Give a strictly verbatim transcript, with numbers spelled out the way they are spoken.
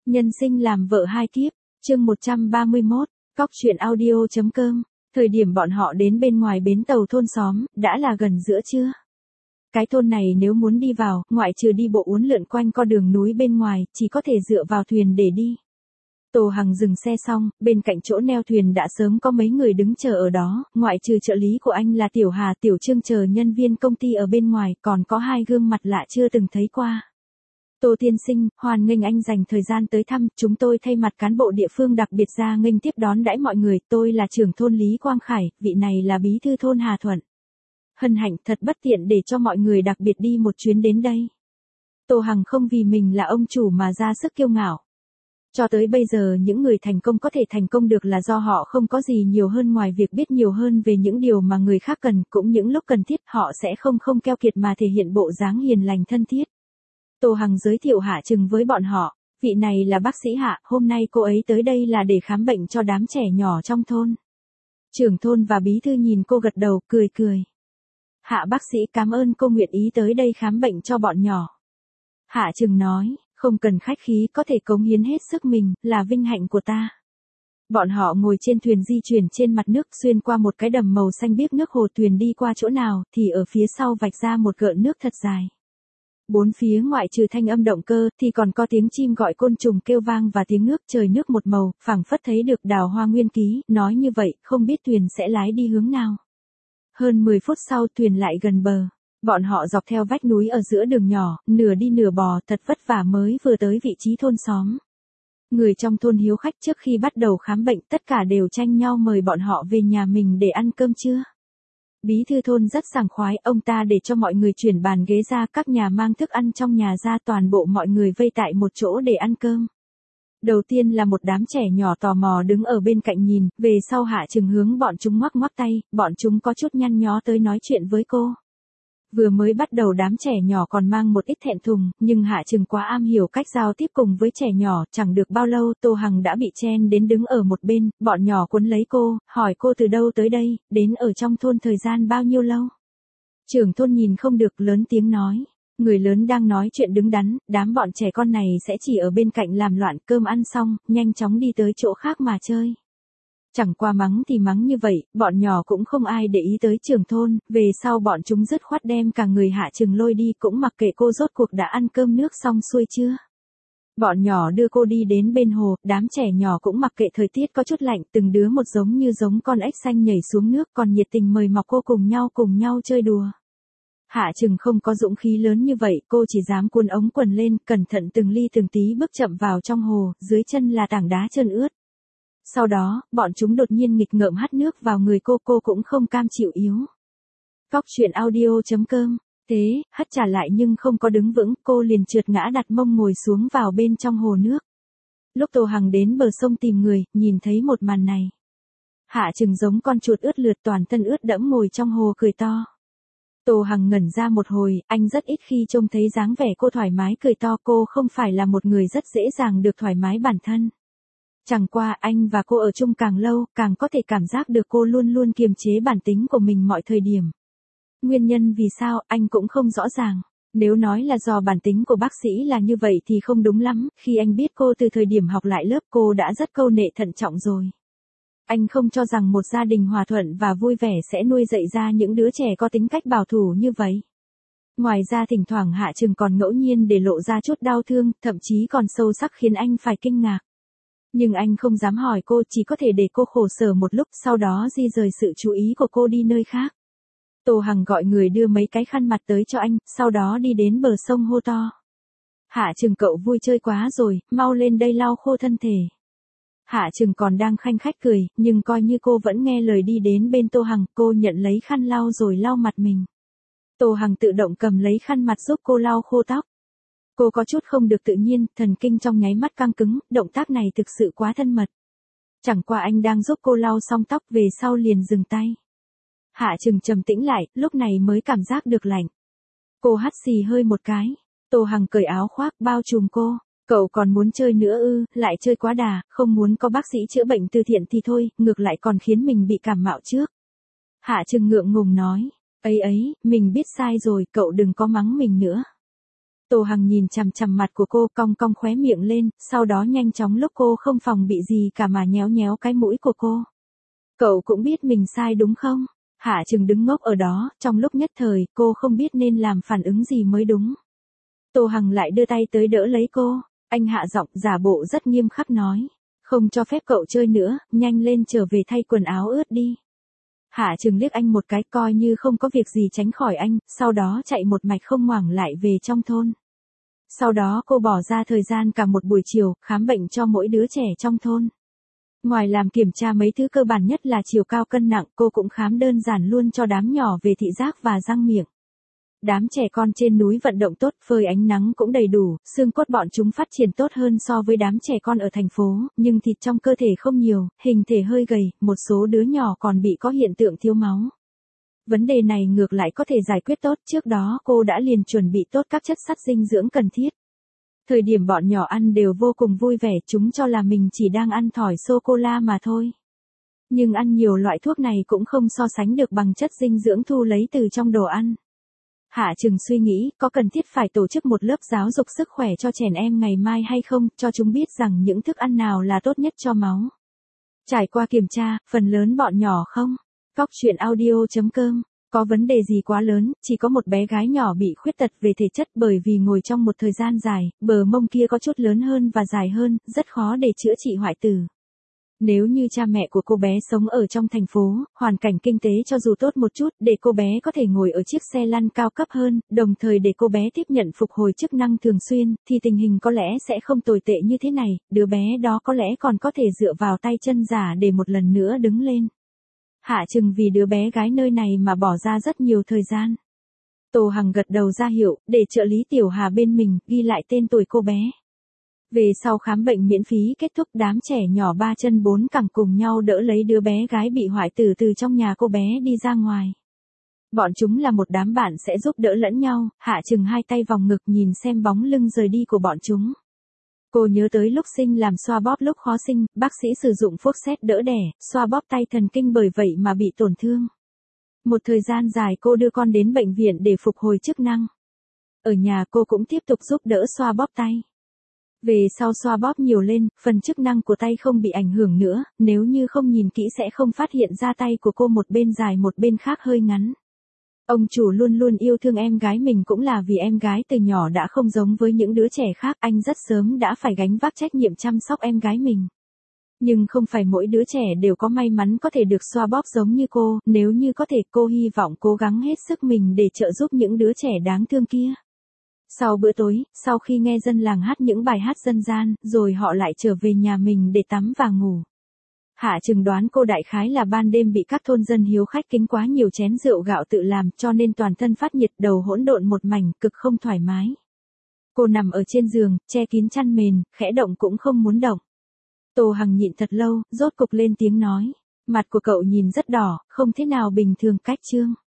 Nhân sinh làm vợ hai kiếp, chương một trăm ba mươi mốt, cóc truyện audio.com, thời điểm bọn họ đến bên ngoài bến tàu thôn xóm, đã là gần giữa trưa. Cái thôn này nếu muốn đi vào, ngoại trừ đi bộ uốn lượn quanh co đường núi bên ngoài, chỉ có thể dựa vào thuyền để đi. Tô Hằng dừng xe xong, bên cạnh chỗ neo thuyền đã sớm có mấy người đứng chờ ở đó, ngoại trừ trợ lý của anh là Tiểu Hà, Tiểu Trương chờ nhân viên công ty ở bên ngoài, còn có hai gương mặt lạ chưa từng thấy qua. Tô tiên sinh, hoan nghênh anh dành thời gian tới thăm, chúng tôi thay mặt cán bộ địa phương đặc biệt ra nghênh tiếp đón đãi mọi người, tôi là trưởng thôn Lý Quang Khải, vị này là bí thư thôn Hà Thuận. Hân hạnh thật bất tiện để cho mọi người đặc biệt đi một chuyến đến đây. Tô Hằng không vì mình là ông chủ mà ra sức kiêu ngạo. Cho tới bây giờ những người thành công có thể thành công được là do họ không có gì nhiều hơn ngoài việc biết nhiều hơn về những điều mà người khác cần, cũng những lúc cần thiết họ sẽ không không keo kiệt mà thể hiện bộ dáng hiền lành thân thiết. Tô Hằng giới thiệu Hạ Trừng với bọn họ, vị này là bác sĩ Hạ, hôm nay cô ấy tới đây là để khám bệnh cho đám trẻ nhỏ trong thôn. Trưởng thôn và bí thư nhìn cô gật đầu, cười cười. Hạ bác sĩ cảm ơn cô nguyện ý tới đây khám bệnh cho bọn nhỏ. Hạ Trừng nói, không cần khách khí, có thể cống hiến hết sức mình, là vinh hạnh của ta. Bọn họ ngồi trên thuyền di chuyển trên mặt nước xuyên qua một cái đầm màu xanh biếc nước hồ, thuyền đi qua chỗ nào thì ở phía sau vạch ra một gợn nước thật dài. Bốn phía ngoại trừ thanh âm động cơ thì còn có tiếng chim gọi, côn trùng kêu vang và tiếng nước, trời nước một màu, phảng phất thấy được đào hoa nguyên ký, nói như vậy, không biết thuyền sẽ lái đi hướng nào. Hơn mười phút sau thuyền lại gần bờ. Bọn họ dọc theo vách núi ở giữa đường nhỏ, nửa đi nửa bò, thật vất vả mới vừa tới vị trí thôn xóm. Người trong thôn hiếu khách trước khi bắt đầu khám bệnh tất cả đều tranh nhau mời bọn họ về nhà mình để ăn cơm trưa. Bí thư thôn rất sảng khoái, ông ta để cho mọi người chuyển bàn ghế ra, các nhà mang thức ăn trong nhà ra, toàn bộ mọi người vây tại một chỗ để ăn cơm. Đầu tiên là một đám trẻ nhỏ tò mò đứng ở bên cạnh nhìn, về sau Hạ Trừng hướng bọn chúng ngoắc ngoắc tay, bọn chúng có chút nhăn nhó tới nói chuyện với cô. Vừa mới bắt đầu đám trẻ nhỏ còn mang một ít thẹn thùng, nhưng Hạ Trừng quá am hiểu cách giao tiếp cùng với trẻ nhỏ, chẳng được bao lâu Tô Hằng đã bị chen đến đứng ở một bên, bọn nhỏ cuốn lấy cô, hỏi cô từ đâu tới đây, đến ở trong thôn thời gian bao nhiêu lâu. Trưởng thôn nhìn không được lớn tiếng nói, người lớn đang nói chuyện đứng đắn, đám bọn trẻ con này sẽ chỉ ở bên cạnh làm loạn, cơm ăn xong, nhanh chóng đi tới chỗ khác mà chơi. Chẳng qua mắng thì mắng như vậy, bọn nhỏ cũng không ai để ý tới trưởng thôn, về sau bọn chúng dứt khoát đem cả người Hạ Trừng lôi đi, cũng mặc kệ cô rốt cuộc đã ăn cơm nước xong xuôi chưa. Bọn nhỏ đưa cô đi đến bên hồ, đám trẻ nhỏ cũng mặc kệ thời tiết có chút lạnh, từng đứa một giống như giống con ếch xanh nhảy xuống nước, còn nhiệt tình mời mọc cô cùng nhau cùng nhau chơi đùa. Hạ Trừng không có dũng khí lớn như vậy, cô chỉ dám cuốn ống quần lên, cẩn thận từng ly từng tí bước chậm vào trong hồ, dưới chân là tảng đá trơn ướt. Sau đó, bọn chúng đột nhiên nghịch ngợm hắt nước vào người cô, cô cũng không cam chịu yếu. Cóc truyện audio.com, thế, hắt trả lại nhưng không có đứng vững, cô liền trượt ngã đặt mông ngồi xuống vào bên trong hồ nước. Lúc Tô Hằng đến bờ sông tìm người, nhìn thấy một màn này. Hạ Trừng giống con chuột ướt lượt, toàn thân ướt đẫm ngồi trong hồ cười to. Tô Hằng ngẩn ra một hồi, anh rất ít khi trông thấy dáng vẻ cô thoải mái cười to, cô không phải là một người rất dễ dàng được thoải mái bản thân. Chẳng qua anh và cô ở chung càng lâu, càng có thể cảm giác được cô luôn luôn kiềm chế bản tính của mình mọi thời điểm. Nguyên nhân vì sao, anh cũng không rõ ràng. Nếu nói là do bản tính của bác sĩ là như vậy thì không đúng lắm, khi anh biết cô từ thời điểm học lại lớp cô đã rất câu nệ thận trọng rồi. Anh không cho rằng một gia đình hòa thuận và vui vẻ sẽ nuôi dạy ra những đứa trẻ có tính cách bảo thủ như vậy. Ngoài ra thỉnh thoảng Hạ Trừng còn ngẫu nhiên để lộ ra chút đau thương, thậm chí còn sâu sắc khiến anh phải kinh ngạc. Nhưng anh không dám hỏi cô, chỉ có thể để cô khổ sở một lúc, sau đó di rời sự chú ý của cô đi nơi khác. Tô Hằng gọi người đưa mấy cái khăn mặt tới cho anh, sau đó đi đến bờ sông hô to. Hạ Trừng cậu vui chơi quá rồi, mau lên đây lau khô thân thể. Hạ Trừng còn đang khanh khách cười, nhưng coi như cô vẫn nghe lời đi đến bên Tô Hằng, cô nhận lấy khăn lau rồi lau mặt mình. Tô Hằng tự động cầm lấy khăn mặt giúp cô lau khô tóc. Cô có chút không được tự nhiên, thần kinh trong nháy mắt căng cứng, động tác này thực sự quá thân mật. Chẳng qua anh đang giúp cô lau xong tóc về sau liền dừng tay. Hạ Trừng trầm tĩnh lại, lúc này mới cảm giác được lạnh. Cô hắt xì hơi một cái. Tô Hằng cởi áo khoác bao trùm cô. Cậu còn muốn chơi nữa ư, lại chơi quá đà, không muốn có bác sĩ chữa bệnh từ thiện thì thôi, ngược lại còn khiến mình bị cảm mạo trước. Hạ Trừng ngượng ngùng nói, ấy ấy, mình biết sai rồi, cậu đừng có mắng mình nữa. Tô Hằng nhìn chằm chằm mặt của cô, cong cong khóe miệng lên, sau đó nhanh chóng lúc cô không phòng bị gì cả mà nhéo nhéo cái mũi của cô. Cậu cũng biết mình sai đúng không? Hạ Trừng đứng ngốc ở đó, trong lúc nhất thời, cô không biết nên làm phản ứng gì mới đúng. Tô Hằng lại đưa tay tới đỡ lấy cô, anh hạ giọng giả bộ rất nghiêm khắc nói. Không cho phép cậu chơi nữa, nhanh lên trở về thay quần áo ướt đi. Hạ Trừng liếc anh một cái coi như không có việc gì tránh khỏi anh, sau đó chạy một mạch không ngoảnh lại về trong thôn. Sau đó cô bỏ ra thời gian cả một buổi chiều, khám bệnh cho mỗi đứa trẻ trong thôn. Ngoài làm kiểm tra mấy thứ cơ bản nhất là chiều cao cân nặng, cô cũng khám đơn giản luôn cho đám nhỏ về thị giác và răng miệng. Đám trẻ con trên núi vận động tốt, phơi ánh nắng cũng đầy đủ, xương cốt bọn chúng phát triển tốt hơn so với đám trẻ con ở thành phố, nhưng thịt trong cơ thể không nhiều, hình thể hơi gầy, một số đứa nhỏ còn bị có hiện tượng thiếu máu. Vấn đề này ngược lại có thể giải quyết tốt, trước đó cô đã liền chuẩn bị tốt các chất sắt dinh dưỡng cần thiết. Thời điểm bọn nhỏ ăn đều vô cùng vui vẻ, chúng cho là mình chỉ đang ăn thỏi sô-cô-la mà thôi. Nhưng ăn nhiều loại thuốc này cũng không so sánh được bằng chất dinh dưỡng thu lấy từ trong đồ ăn. Hạ Trừng suy nghĩ, có cần thiết phải tổ chức một lớp giáo dục sức khỏe cho trẻ em ngày mai hay không, cho chúng biết rằng những thức ăn nào là tốt nhất cho máu. Trải qua kiểm tra, phần lớn bọn nhỏ không. Cóc truyện audio chấm com. Có vấn đề gì quá lớn, chỉ có một bé gái nhỏ bị khuyết tật về thể chất bởi vì ngồi trong một thời gian dài, bờ mông kia có chút lớn hơn và dài hơn, rất khó để chữa trị hoại tử. Nếu như cha mẹ của cô bé sống ở trong thành phố, hoàn cảnh kinh tế cho dù tốt một chút, để cô bé có thể ngồi ở chiếc xe lăn cao cấp hơn, đồng thời để cô bé tiếp nhận phục hồi chức năng thường xuyên, thì tình hình có lẽ sẽ không tồi tệ như thế này, đứa bé đó có lẽ còn có thể dựa vào tay chân giả để một lần nữa đứng lên. Hạ Trừng vì đứa bé gái nơi này mà bỏ ra rất nhiều thời gian. Tô Hằng gật đầu ra hiệu, để trợ lý Tiểu Hà bên mình, ghi lại tên tuổi cô bé. Về sau khám bệnh miễn phí kết thúc, đám trẻ nhỏ ba chân bốn cẳng cùng nhau đỡ lấy đứa bé gái bị hoại tử từ trong nhà cô bé đi ra ngoài. Bọn chúng là một đám bạn sẽ giúp đỡ lẫn nhau, Hạ Trừng hai tay vòng ngực nhìn xem bóng lưng rời đi của bọn chúng. Cô nhớ tới lúc sinh làm xoa bóp lúc khó sinh, bác sĩ sử dụng phốt xét đỡ đẻ, xoa bóp tay thần kinh bởi vậy mà bị tổn thương. Một thời gian dài cô đưa con đến bệnh viện để phục hồi chức năng. Ở nhà cô cũng tiếp tục giúp đỡ xoa bóp tay. Về sau xoa bóp nhiều lên, phần chức năng của tay không bị ảnh hưởng nữa, nếu như không nhìn kỹ sẽ không phát hiện ra tay của cô một bên dài một bên khác hơi ngắn. Ông chủ luôn luôn yêu thương em gái mình cũng là vì em gái từ nhỏ đã không giống với những đứa trẻ khác, anh rất sớm đã phải gánh vác trách nhiệm chăm sóc em gái mình. Nhưng không phải mỗi đứa trẻ đều có may mắn có thể được xoa bóp giống như cô, nếu như có thể cô hy vọng cố gắng hết sức mình để trợ giúp những đứa trẻ đáng thương kia. Sau bữa tối, sau khi nghe dân làng hát những bài hát dân gian, rồi họ lại trở về nhà mình để tắm và ngủ. Hạ Trừng đoán cô đại khái là ban đêm bị các thôn dân hiếu khách kính quá nhiều chén rượu gạo tự làm cho nên toàn thân phát nhiệt, đầu hỗn độn một mảnh, cực không thoải mái. Cô nằm ở trên giường, che kín chăn mền, khẽ động cũng không muốn động. Tô Hằng nhịn thật lâu, rốt cục lên tiếng nói. Mặt của cậu nhìn rất đỏ, không thế nào bình thường cách trương.